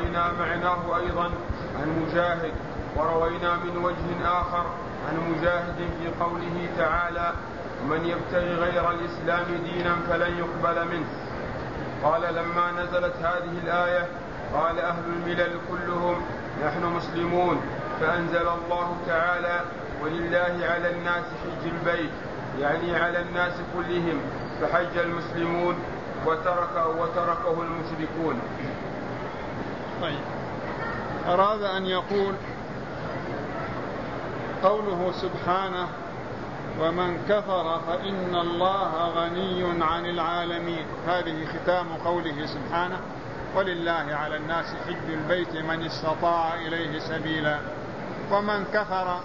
روينا معناه أيضا عن مجاهد، وروينا من وجه آخر عن مجاهد في قوله تعالى: ومن يبتغي غير الإسلام دينا فلن يقبل منه. قال: لما نزلت هذه الآية قال أهل الملل كلهم: نحن مسلمون، فأنزل الله تعالى: ولله على الناس حج البيت، يعني على الناس كلهم، فحج المسلمون وتركه المشركون. طيب، أراد أن يقول قوله سبحانه: ومن كفر فإن الله غني عن العالمين، هذه ختام قوله سبحانه: ولله على الناس حج البيت من استطاع إليه سبيلا. ومن كفر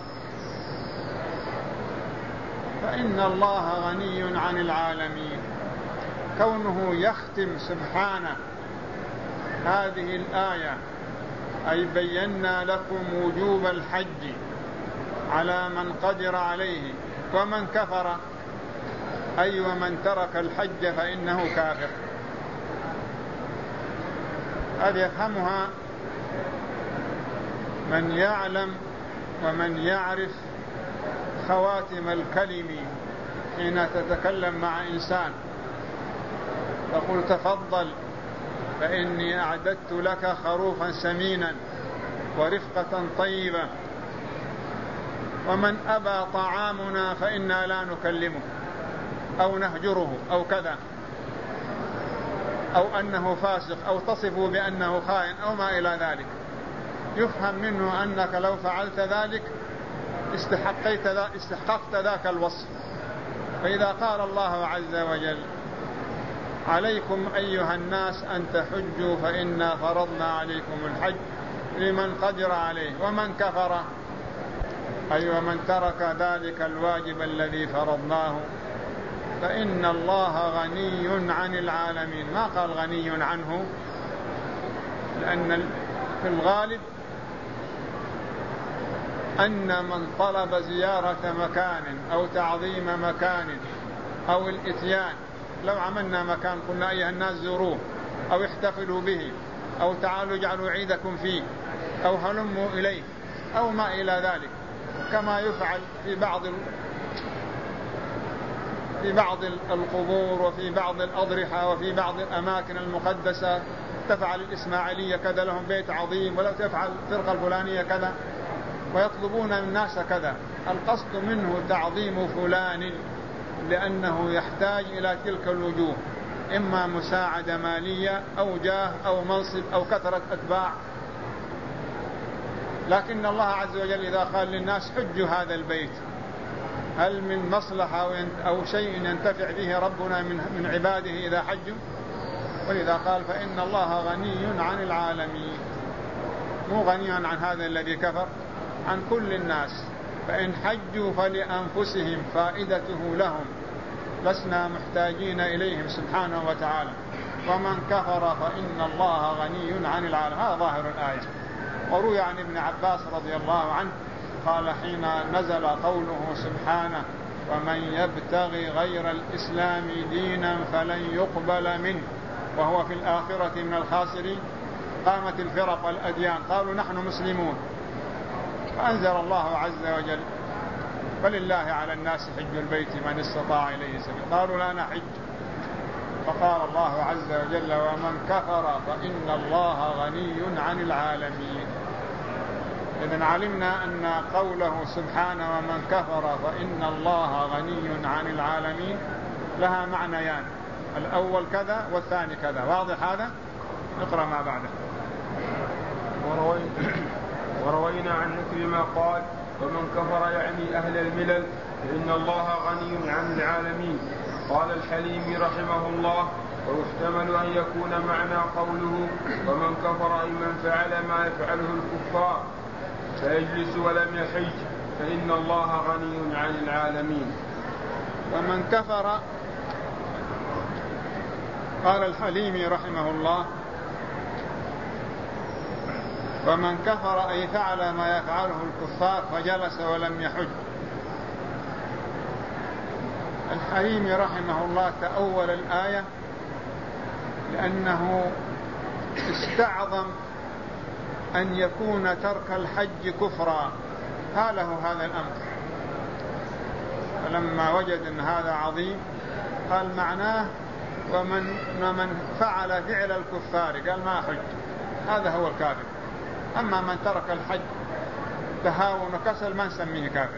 فإن الله غني عن العالمين. كونه يختم سبحانه هذه الآية أي بينا لكم وجوب الحج على من قدر عليه، ومن كفر أي ومن ترك الحج فإنه كافر. هذه يفهمها من يعلم ومن يعرف خواتم الكلم حين تتكلم مع إنسان، تقول: تفضل فإني أعددت لك خروفا سمينا ورفقة طيبة، ومن أبى طعامنا فإنا لا نكلمه أو نهجره أو كذا، أو أنه فاسق، أو تصفه بأنه خائن أو ما إلى ذلك. يفهم منه أنك لو فعلت ذلك استحققت ذاك الوصف. فإذا قال الله عز وجل: عليكم أيها الناس أن تحجوا فإنا فرضنا عليكم الحج لمن قدر عليه، ومن كفر أي ومن ترك ذلك الواجب الذي فرضناه فإن الله غني عن العالمين. ما قال غني عنه، لأن في الغالب أن من طلب زيارة مكان أو تعظيم مكان أو الإتيان، لو عملنا مكان قلنا أيها الناس زوروه أو احتفلوا به أو تعالوا اجعلوا عيدكم فيه أو هلموا إليه أو ما إلى ذلك، كما يفعل في بعض القبور وفي بعض الأضرحة وفي بعض الأماكن المقدسة. تفعل الإسماعيلية كذا، لهم بيت عظيم، ولا تفعل الفرقة الفلانية كذا، ويطلبون من الناس كذا. القصد منه تعظيم فلان لأنه يحتاج إلى تلك الوجوه، إما مساعدة مالية أو جاه أو منصب أو كثرة أتباع. لكن الله عز وجل إذا قال للناس: حجوا هذا البيت، هل من مصلحة أو شيء ينتفع به ربنا من عباده إذا حجوا؟ ولذا قال: فإن الله غني عن العالمين. مو غني عن هذا الذي كفر، عن كل الناس. فإن حجوا فلأنفسهم، فائدته لهم، لسنا محتاجين إليهم سبحانه وتعالى. ومن كفر فإن الله غني عن العالمين. هذا ظاهر الآية. وروي عن ابن عباس رضي الله عنه قال حين نزل قوله سبحانه: ومن يبتغي غير الإسلام دينا فلن يقبل منه وهو في الآخرة من الخاسرين، قامت الفرق والأديان قالوا: نحن مسلمون. فأنزل الله عز وجل: فلله على الناس حج البيت من استطاع إليه سبيلا. قالوا: لا نحج. فقال الله عز وجل: ومن كفر فإن الله غني عن العالمين. إذن علمنا أن قوله سبحانه: ومن كفر فإن الله غني عن العالمين لها معنيان، الأول كذا والثاني كذا. واضح هذا؟ نقرأ ما بعده. وروينا عن عكرمة قال: ومن كفر يعني أهل الملل فإن الله غني عن العالمين. قال الحليمي رحمه الله: ويحتمل أن يكون معنى قوله ومن كفر أي من فعل ما يفعله الكفار فيجلس ولم يحج فإن الله غني عن العالمين. ومن كفر، قال الحليمي رحمه الله: ومن كفر أي فعل ما يفعله الكفار فجلس ولم يحج. الحليمي رحمه الله تأول الآية لأنه استعظم أن يكون ترك الحج كفرا، هاله هذا الأمر. فلما وجد أن هذا عظيم قال معناه ومن فعل فعل الكفار قال ما حج، هذا هو الكافر. أما من ترك الحج تهاون وكسل ما نسميه كافر.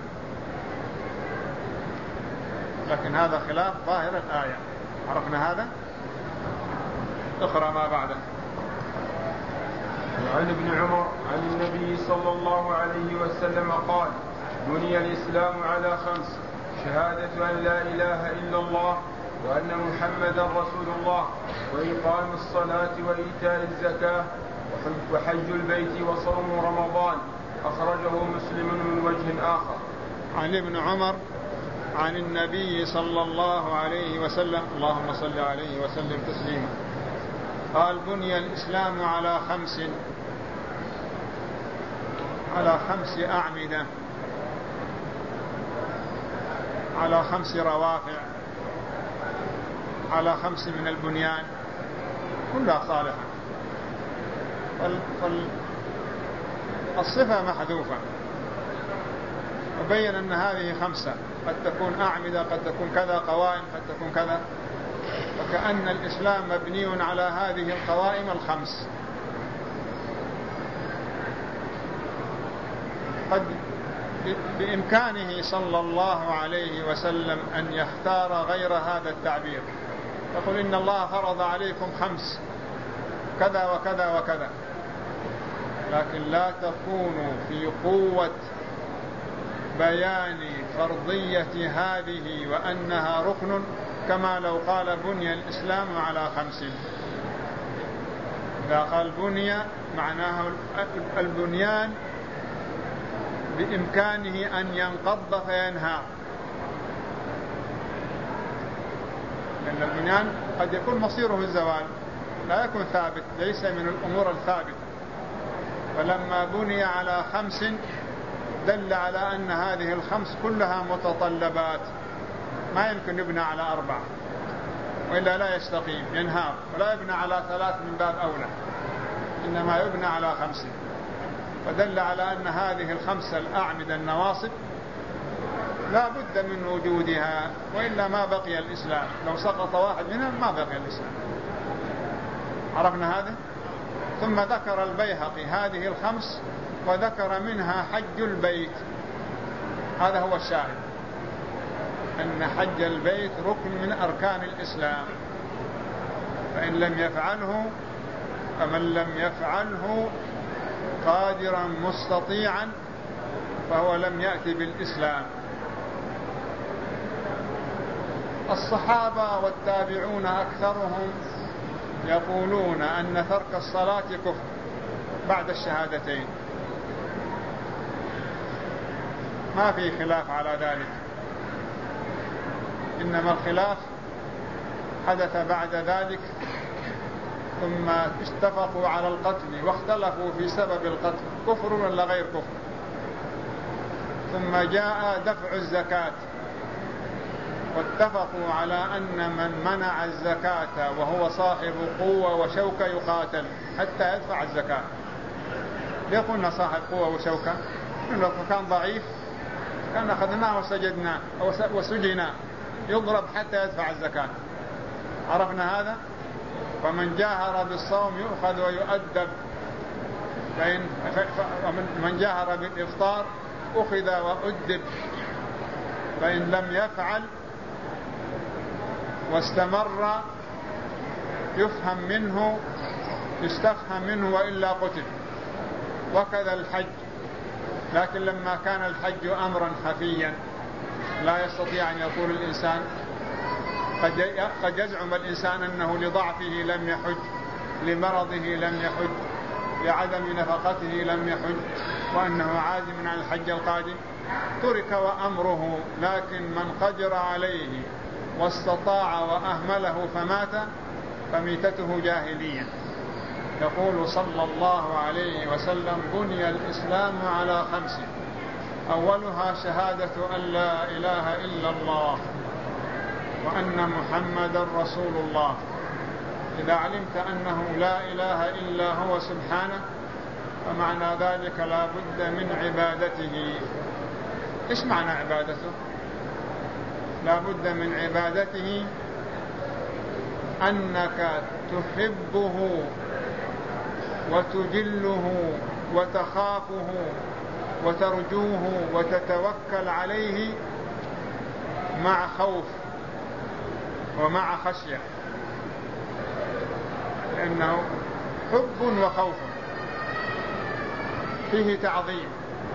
لكن هذا خلاف ظاهر الآية. عرفنا هذا؟ اقرأ ما بعده. عن ابن عمر عن النبي صلى الله عليه وسلم قال: بني الإسلام على 5: شهادة أن لا إله إلا الله وأن محمدا رسول الله، وإقام الصلاة وإيتاء الزكاة، وحج البيت وصوم رمضان. أخرجه مسلم من وجه آخر. عن ابن عمر عن النبي صلى الله عليه وسلم، اللهم صل عليه وسلم تسليما، قال: بني الإسلام على 5 أعمدة، على 5 روافع، على 5 من البنيان، كلها صالحة. الصفة محذوفة، وبين أن هذه 5 قد تكون أعمدة، قد تكون كذا، قوائم قد تكون كذا، وكأن الإسلام مبني على هذه القوائم 5. قد بإمكانه صلى الله عليه وسلم أن يختار غير هذا التعبير، يقول إن الله فرض عليكم 5 كذا وكذا وكذا، لكن لا تكون في قوة بيان فرضية هذه وأنها ركن كما لو قال بني الإسلام على 5. إذا قال بني معناه البنيان بإمكانه أن ينقض فينهار، لأن البنيان قد يكون مصيره الزوال، لا يكون ثابت، ليس من الأمور الثابتة. فلما بني على 5 دل على أن هذه 5 كلها متطلبات، ما يمكن يبنى على 4 وإلا لا يستقيم، ينهار. ولا يبنى على 3 من باب أولى، إنما يبنى على 5. فدل على أن هذه 5 الأعمدة النواصب لا بد من وجودها، وإلا ما بقي الإسلام. لو سقط واحد منها ما بقي الإسلام. عرفنا هذا؟ ثم ذكر البيهقي هذه 5 وذكر منها حج البيت. هذا هو الشاهد، أن حج البيت ركن من أركان الإسلام، فإن لم يفعله، فمن لم يفعله قادرا مستطيعا فهو لم يأتي بالإسلام. الصحابة والتابعون أكثرهم يقولون أن ترك الصلاة كفر بعد الشهادتين، ما في خلاف على ذلك، إنما الخلاف حدث بعد ذلك، ثم اتفقوا على القتل واختلفوا في سبب القتل، كفر ولا غير كفر. ثم جاء دفع الزكاة، واتفقوا على أن من منع الزكاة وهو صاحب قوة وشوكة يقاتل حتى يدفع الزكاة. ليه قلنا صاحب قوة وشوكة؟ لو كان ضعيف كان أخذناه وسجدناه وسجنا، يضرب حتى يدفع الزكاة. عرفنا هذا؟ فمن جاهر بالصوم يؤخذ ويؤدب، ومن جاهر بالإفطار أخذ وأدب، فإن لم يفعل واستمر يفهم منه، يستفهم منه، وإلا قتل. وكذا الحج، لكن لما كان الحج أمرا خفيا لا يستطيع أن يقول الإنسان، قد يزعم الإنسان أنه لضعفه لم يحج، لمرضه لم يحج، لعدم نفقته لم يحج، وأنه عازم عن الحج القادم، ترك وأمره. لكن من قدر عليه واستطاع وأهمله فمات فميتته جاهلية. يقول صلى الله عليه وسلم: بني الإسلام على 5: أولها شهادة أن لا إله إلا الله وأن محمدا رسول الله. إذا علمت أنه لا إله إلا هو سبحانه فمعنى ذلك لا بد من عبادته. إيش معنى عبادته؟ لا بد من عبادته أنك تحبه وتجله وتخافه وترجوه وتتوكل عليه مع خوف ومع خشية، لأنه حب وخوف فيه تعظيم.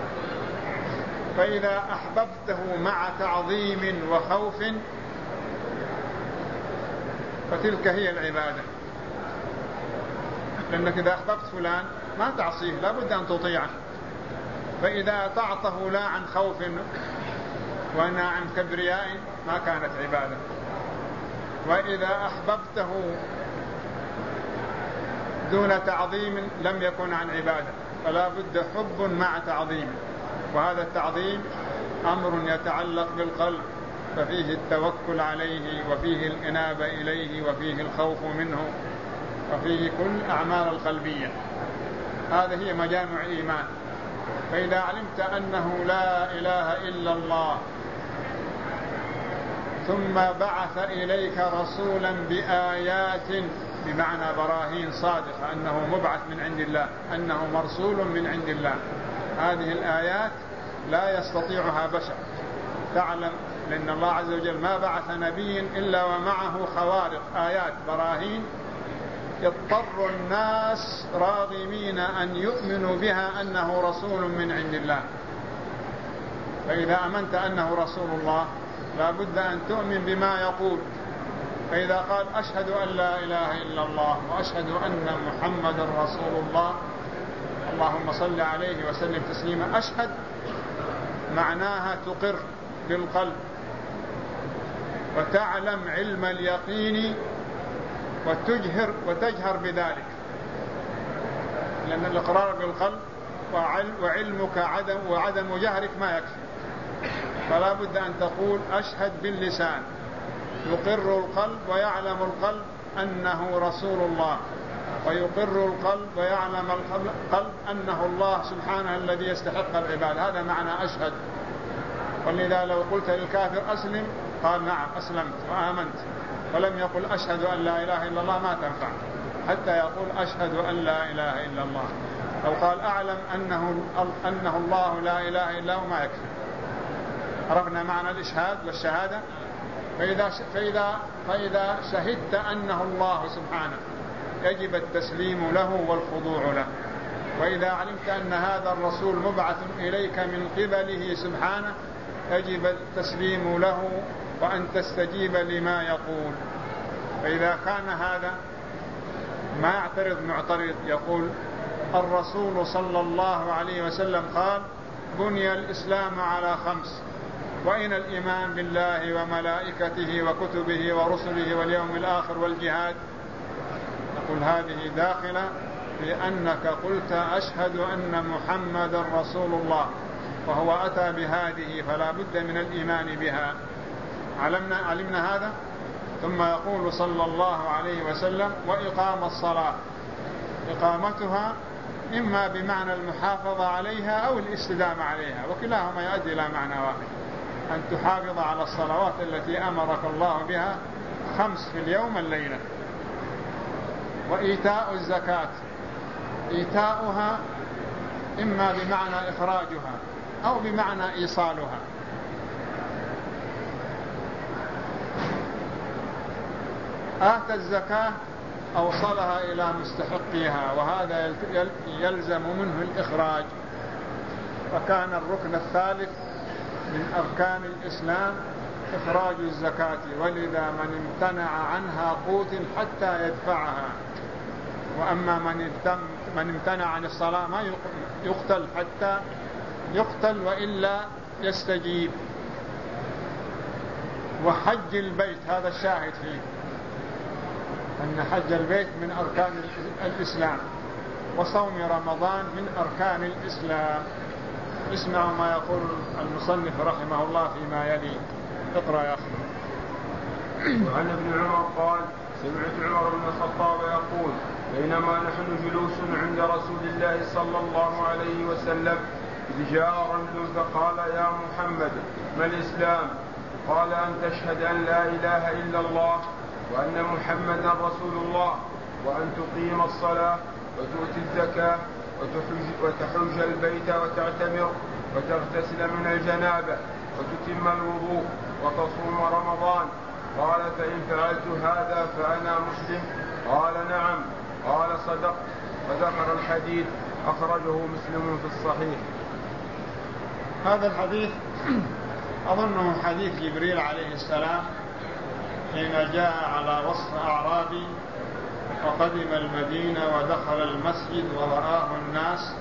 فإذا أحببته مع تعظيم وخوف فتلك هي العبادة، لأنك إذا أحببت فلان ما تعصيه، لا بد أن تطيعه. فإذا أطعته لا عن خوف ولا عن كبرياء ما كانت عبادة. وإذا أحببته دون تعظيم لم يكن عن عبادة. فلا بد حب مع تعظيم، وهذا التعظيم أمر يتعلق بالقلب، ففيه التوكل عليه وفيه الإنابة إليه وفيه الخوف منه وفيه كل أعمال القلبية. هذه هي مجامع الإيمان. فإذا علمت أنه لا إله إلا الله ثم بعث إليك رسولا بآيات، بمعنى براهين صادقة أنه مبعث من عند الله، أنه مرسول من عند الله، هذه الآيات لا يستطيعها بشر. تعلم لأن الله عز وجل ما بعث نبي إلا ومعه خوارق، آيات براهين يضطر الناس راغمين أن يؤمنوا بها أنه رسول من عند الله. فإذا أمنت أنه رسول الله لا بد أن تؤمن بما يقول. فإذا قال أشهد أن لا إله إلا الله وأشهد أن محمد رسول الله اللهم صل عليه وسلم تسليما، أشهد معناها تقر بالقلب وتعلم علم اليقين وتجهر بذلك، لأن الإقرار بالقلب وعلمك وعدم جهرك ما يكفي. فلا بد أن تقول أشهد باللسان، يقر القلب ويعلم القلب أنه رسول الله، ويقر القلب ويعلم القلب أنه الله سبحانه الذي يستحق العباد. هذا معنى أشهد. ولذا لو قلت للكافر أسلم قال نعم أسلمت وآمنت، ولم يقل أشهد أن لا إله إلا الله ما تنفع حتى يقول أشهد أن لا إله إلا الله. لو قال أعلم أنه الله لا إله إلا هو ما يكفي. عرفنا معنى الإشهاد والشهادة. فإذا شهدت أنه الله سبحانه يجب التسليم له والخضوع له. وإذا علمت أن هذا الرسول مبعث إليك من قبله سبحانه يجب التسليم له وأن تستجيب لما يقول. فإذا كان هذا ما يعترض معترض يقول الرسول صلى الله عليه وسلم قال بني الإسلام على 5، وإن الإيمان بالله وملائكته وكتبه ورسله واليوم الآخر والجهاد. نقول هذه داخلة لأنك قلت أشهد أن محمد رسول الله، وهو أتى بهذه فلا بد من الإيمان بها. علمنا هذا. ثم يقول صلى الله عليه وسلم وإقام الصلاة، إقامتها إما بمعنى المحافظة عليها أو الاستدامة عليها، وكلاهما يؤدي إلى معنى واحد، أن تحافظ على الصلوات التي أمرك الله بها 5 في اليوم الليلة. وإيتاء الزكاة، إيتاؤها إما بمعنى إخراجها أو بمعنى إيصالها. آتى الزكاة أوصلها إلى مستحقيها، وهذا يلزم منه الإخراج. فكان الركن الثالث من أركان الإسلام إخراج الزكاة، ولذا من امتنع عنها قوت حتى يدفعها. وأما من امتنع عن الصلاة ما يقتل حتى يقتل وإلا يستجيب. وحج البيت هذا الشاهد فيه، أن حج البيت من أركان الإسلام، وصوم رمضان من أركان الإسلام. اسمع ما يقول المصنف رحمه الله فيما يلي. اقرأ يا أخي. وعن ابن عمر قال سمعت عمر بن الخطاب يقول بينما نحن جلوس عند رسول الله صلى الله عليه وسلم إذ جاء رجل فقال يا محمد ما الإسلام؟ قال أن تشهد أن لا إله إلا الله وأن محمدا رسول الله وأن تقيم الصلاة وتؤتي الزكاة وتحج البيت وتعتمر وتغتسل من الجنابة وتتم الوضوء وتصوم رمضان. قال فإن فعلت هذا فأنا مسلم؟ قال نعم. قال صدقت. وذكر الحديث أخرجه مسلم في الصحيح. هذا الحديث أظنه حديث جبريل عليه السلام حين جاء على وصف أعرابي وقدم المدينة ودخل المسجد ورآه الناس،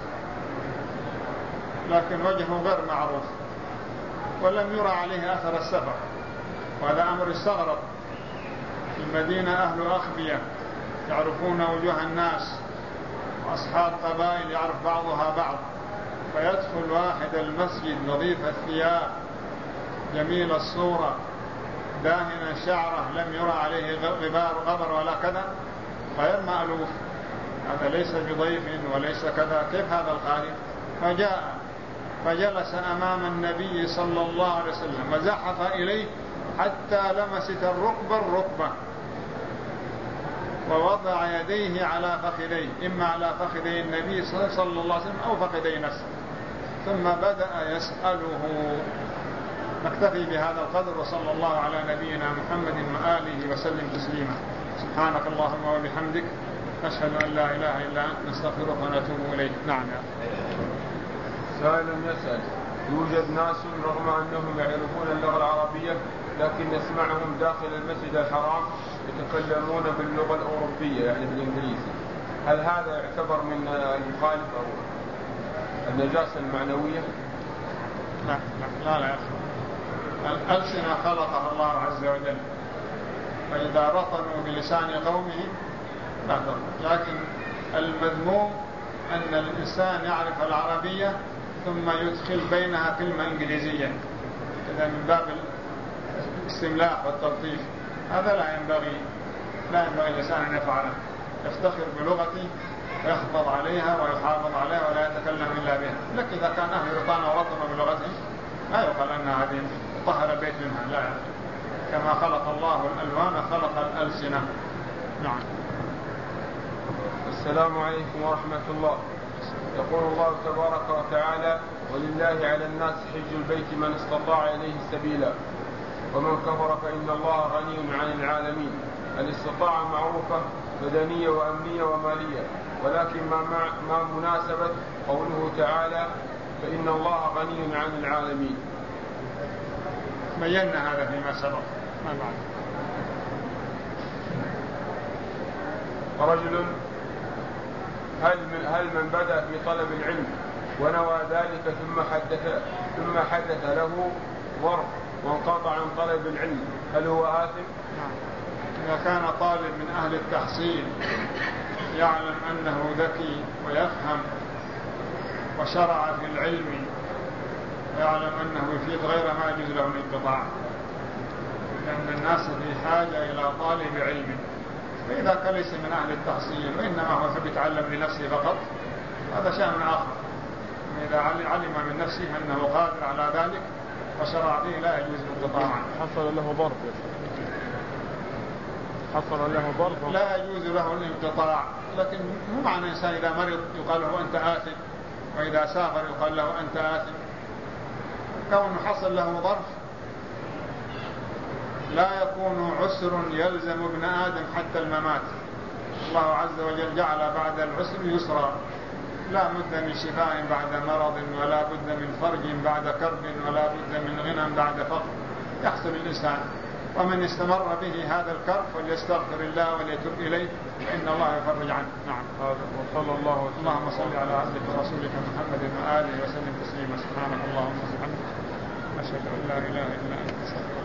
لكن وجهه غير معروف ولم يرى عليه أثر السفر، وهذا أمر استغرب. في المدينة أهل أخبية يعرفون وجوه الناس، وأصحاب قبائل يعرف بعضها بعض، فيدخل واحد المسجد نظيف الثياب جميل الصورة داهن شعره لم يرى عليه غبر ولا كذا، غير مألوف، هذا ليس بضيف وليس كذا، كيف هذا القادم؟ فجاء فجلس أمام النبي صلى الله عليه وسلم وزحف إليه حتى لمست الركبة ووضع يديه على فخذيه، إما على فخذي النبي صلى الله عليه وسلم أو فخذي نفسه، ثم بدأ يسأله. نكتفي بهذا القدر، وصلى الله على نبينا محمد وآله وسلم تسليما. سبحانك اللهم وبحمدك نشهد أن لا إله إلا أنت نستغفرك ونتوب إليك. نعم. سائل يسأل: يوجد ناس رغم أنهم يعرفون اللغة العربية لكن نسمعهم داخل المسجد الحرام يتكلمون باللغة الأوروبية يعني بالإنجليزي، هل هذا يعتبر من المخالف أو النجاسة المعنوية؟ لا يا أخي، الألسنة خلقها الله عز وجل، فإذا رطنوا بلسان قومه لا ضر، لكن المذموم أن الإنسان يعرف العربية ثم يدخل بينها كلمة إنجليزية، إذا من باب الاستملاء والتلطيف، هذا لا ينبغي الإنسان أن يفعله، يفتخر بلغته ويحفظ عليها ويحافظ عليها ولا يتكلم إلا بها. لكن إذا كان أهل رطانة ورطنوا بلغتهم لا يقال أن هذه طهر البيت منها، لا، كما خلق الله الألوان خلق الألسنة. نعم. السلام عليكم ورحمة الله. يقول الله تبارك وتعالى: ولله على الناس حج البيت من استطاع إليه سبيلا ومن كفر فإن الله غني عن العالمين. الاستطاعة معروفة بدنية وأمنية ومالية، ولكن ما مناسبة قوله تعالى فإن الله غني عن العالمين؟ بينا هذا فيما سبق. ما بعد. رجل هل من بدأ في طلب العلم ونوى ذلك ثم حدث له ظرف وانقطع عن طلب العلم هل هو آثم؟ إذا كان طالب من أهل التحصيل يعلم أنه ذكي ويفهم وشرع في العلم ويعلم أنه يفيد غير ما يجوز له الانقطاع، لأن الناس في حاجة إلى طالب علم. فإذا كان ليس من أهل التحصيل وإنما هو يحب يتعلم لنفسه فقط هذا شأن آخر. إذا علم من نفسه أنه قادر على ذلك وشرع به لا يجوز الانقطاع عنه. حصل له ضرب لا يجوز له الانقطاع، لكن مو معنى إنسان إذا مرض يقال له أنت آثم، وإذا سافر يقال له أنت آثم. كونه حصل له ظرف لا يكون عسر يلزم ابن آدم حتى الممات. الله عز وجل جعل بعد العسر يسرا، لا بد من شفاء بعد مرض، ولا بد من فرج بعد كرب، ولا بد من غنى بعد فقر يحصل الإنسان. ومن استمر به هذا الكرب فليستغفر الله وليتوب إليه فإن الله يفرج عنه. نعم. وصلى الله وسلم. اللهم صل على عبدك ورسولك محمد وآله وسلم تسليما. سبحانك اللهم وبحمدك أشهد أن لا إله إلا أنت.